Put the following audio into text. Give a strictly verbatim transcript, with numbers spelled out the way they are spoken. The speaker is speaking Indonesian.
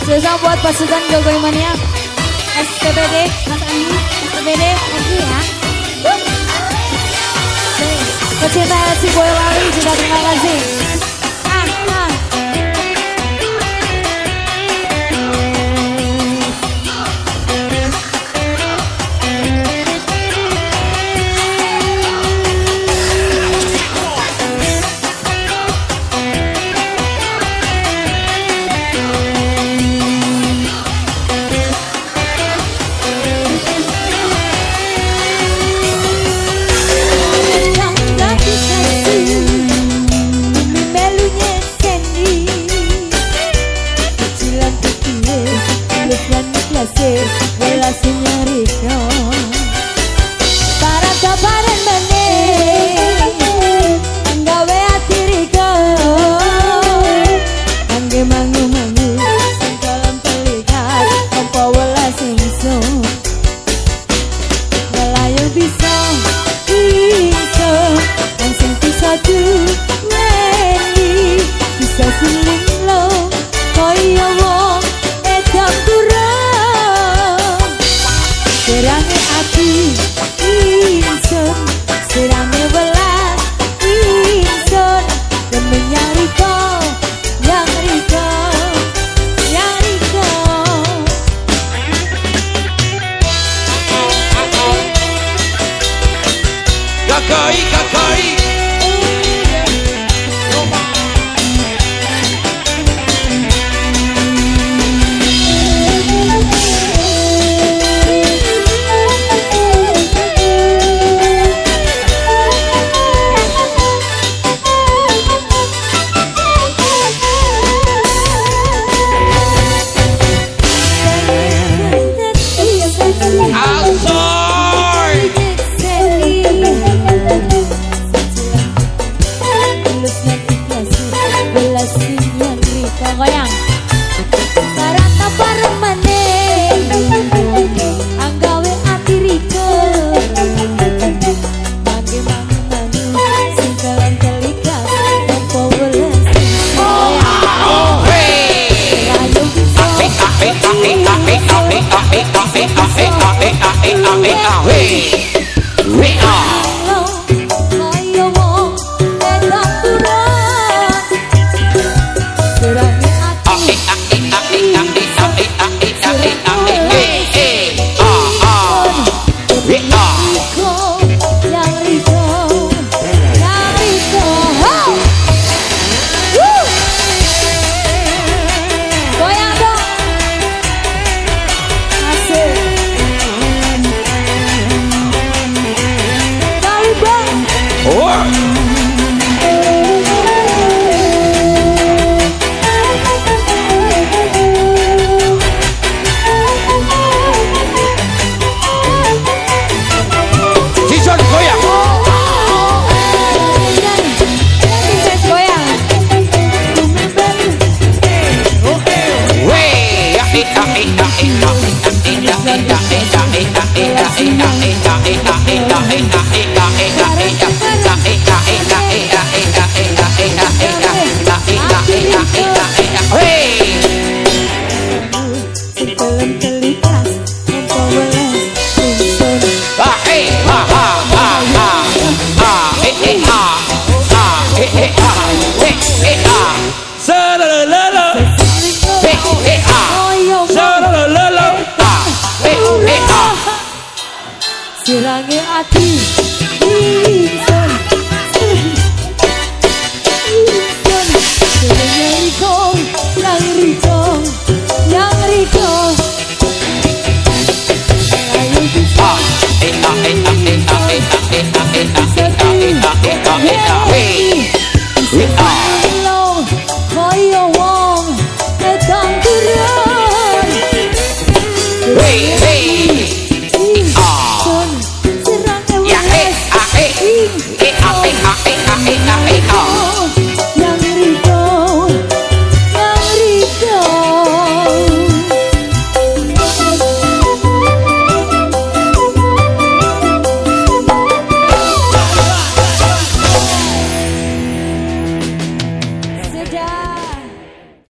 Spesial buat pasukan Gogoy Mania S P B D, Mas Andi, S P B D, oke ya. Pecinta si Boyolali juga terima kasih. Ah, ah. Kakoi, kakoi. Goyang Barata bareng maneh anggawe ati riko mangge mangu mangu sing kalan telikat opo weles goyang rayo bisa sirange ati insun insun yang riko yang riko yang riko ayo bisa eta eta eta eta eta eta eta eta eta eta lo koyo wong edang turun hey hey Eh, ah, eh, ah, eh, ah, eh, ah, eh, ah.